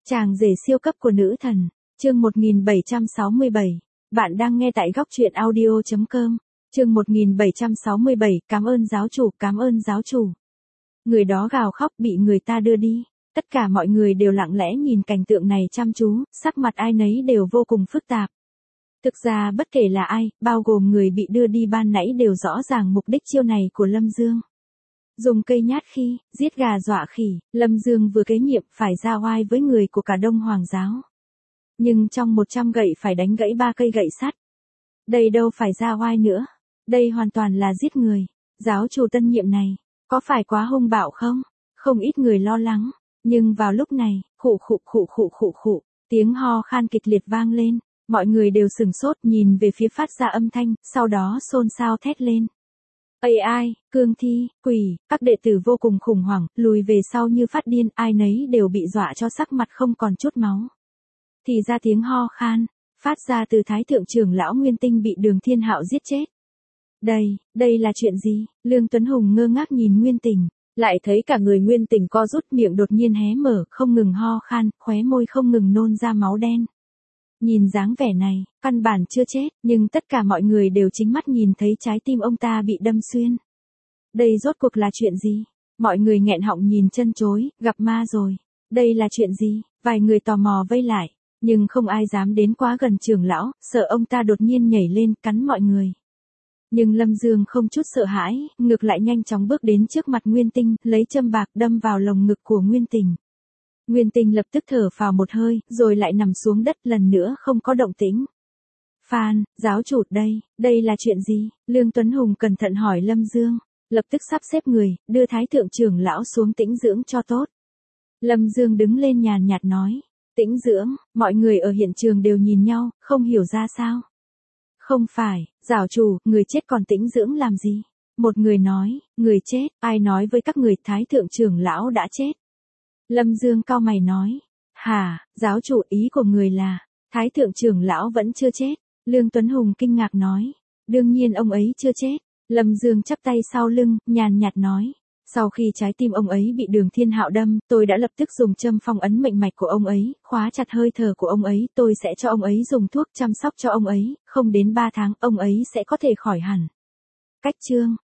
Chàng rể siêu cấp của nữ thần, chương 1767. Bạn đang nghe tại góc truyện audio.com. Chương 1767, cảm ơn giáo chủ, cảm ơn giáo chủ. Người đó gào khóc bị người ta đưa đi. Tất cả mọi người đều lặng lẽ nhìn cảnh tượng này chăm chú, sắc mặt ai nấy đều vô cùng phức tạp. Thực ra bất kể là ai, bao gồm người bị đưa đi ban nãy đều rõ ràng mục đích chiêu này của Lâm Dương. Dùng cây nhát khi, giết gà dọa khỉ, Lâm Dương vừa kế nhiệm phải ra oai với người của cả Đông Hoàng giáo. Nhưng trong 100 gậy phải đánh gãy 3 cây gậy sắt. Đây đâu phải ra oai nữa, đây hoàn toàn là giết người. Giáo chủ tân nhiệm này, có phải quá hung bạo không? Không ít người lo lắng, nhưng vào lúc này, khụ, tiếng ho khan kịch liệt vang lên, mọi người đều sửng sốt nhìn về phía phát ra âm thanh, sau đó xôn xao thét lên. AI, cương thi, quỷ, các đệ tử vô cùng khủng hoảng, lùi về sau như phát điên, ai nấy đều bị dọa cho sắc mặt không còn chút máu. Thì ra tiếng ho khan, phát ra từ Thái thượng trưởng lão Nguyên Tinh bị Đường Thiên Hạo giết chết. Đây là chuyện gì? Lương Tuấn Hùng ngơ ngác nhìn Nguyên Tình, lại thấy cả người Nguyên Tình co rút, miệng đột nhiên hé mở, không ngừng ho khan, khóe môi không ngừng nôn ra máu đen. Nhìn dáng vẻ này, căn bản chưa chết, nhưng tất cả mọi người đều chính mắt nhìn thấy trái tim ông ta bị đâm xuyên. Đây rốt cuộc là chuyện gì? Mọi người nghẹn họng nhìn chân chối, gặp ma rồi. Đây là chuyện gì? Vài người tò mò vây lại, nhưng không ai dám đến quá gần trưởng lão, sợ ông ta đột nhiên nhảy lên cắn mọi người. Nhưng Lâm Dương không chút sợ hãi, ngược lại nhanh chóng bước đến trước mặt Nguyên Tinh, lấy châm bạc đâm vào lồng ngực của Nguyên Tình. Nguyên Tinh lập tức thở phào một hơi, rồi lại nằm xuống đất lần nữa không có động tĩnh. Phan, giáo chủ đây là chuyện gì? Lương Tuấn Hùng cẩn thận hỏi Lâm Dương, lập tức sắp xếp người, đưa Thái thượng trưởng lão xuống tĩnh dưỡng cho tốt. Lâm Dương đứng lên nhàn nhạt nói, tĩnh dưỡng, mọi người ở hiện trường đều nhìn nhau, không hiểu ra sao. Không phải, giáo chủ, người chết còn tĩnh dưỡng làm gì? Một người nói, người chết, ai nói với các người Thái thượng trưởng lão đã chết? Lâm Dương cau mày nói, hả, giáo chủ, ý của người là, Thái thượng trưởng lão vẫn chưa chết. Lương Tuấn Hùng kinh ngạc nói, đương nhiên ông ấy chưa chết. Lâm Dương chắp tay sau lưng, nhàn nhạt nói, sau khi trái tim ông ấy bị Đường Thiên Hạo đâm, tôi đã lập tức dùng châm phong ấn mệnh mạch của ông ấy, khóa chặt hơi thở của ông ấy, tôi sẽ cho ông ấy dùng thuốc chăm sóc cho ông ấy, không đến 3 tháng ông ấy sẽ có thể khỏi hẳn. Cách chương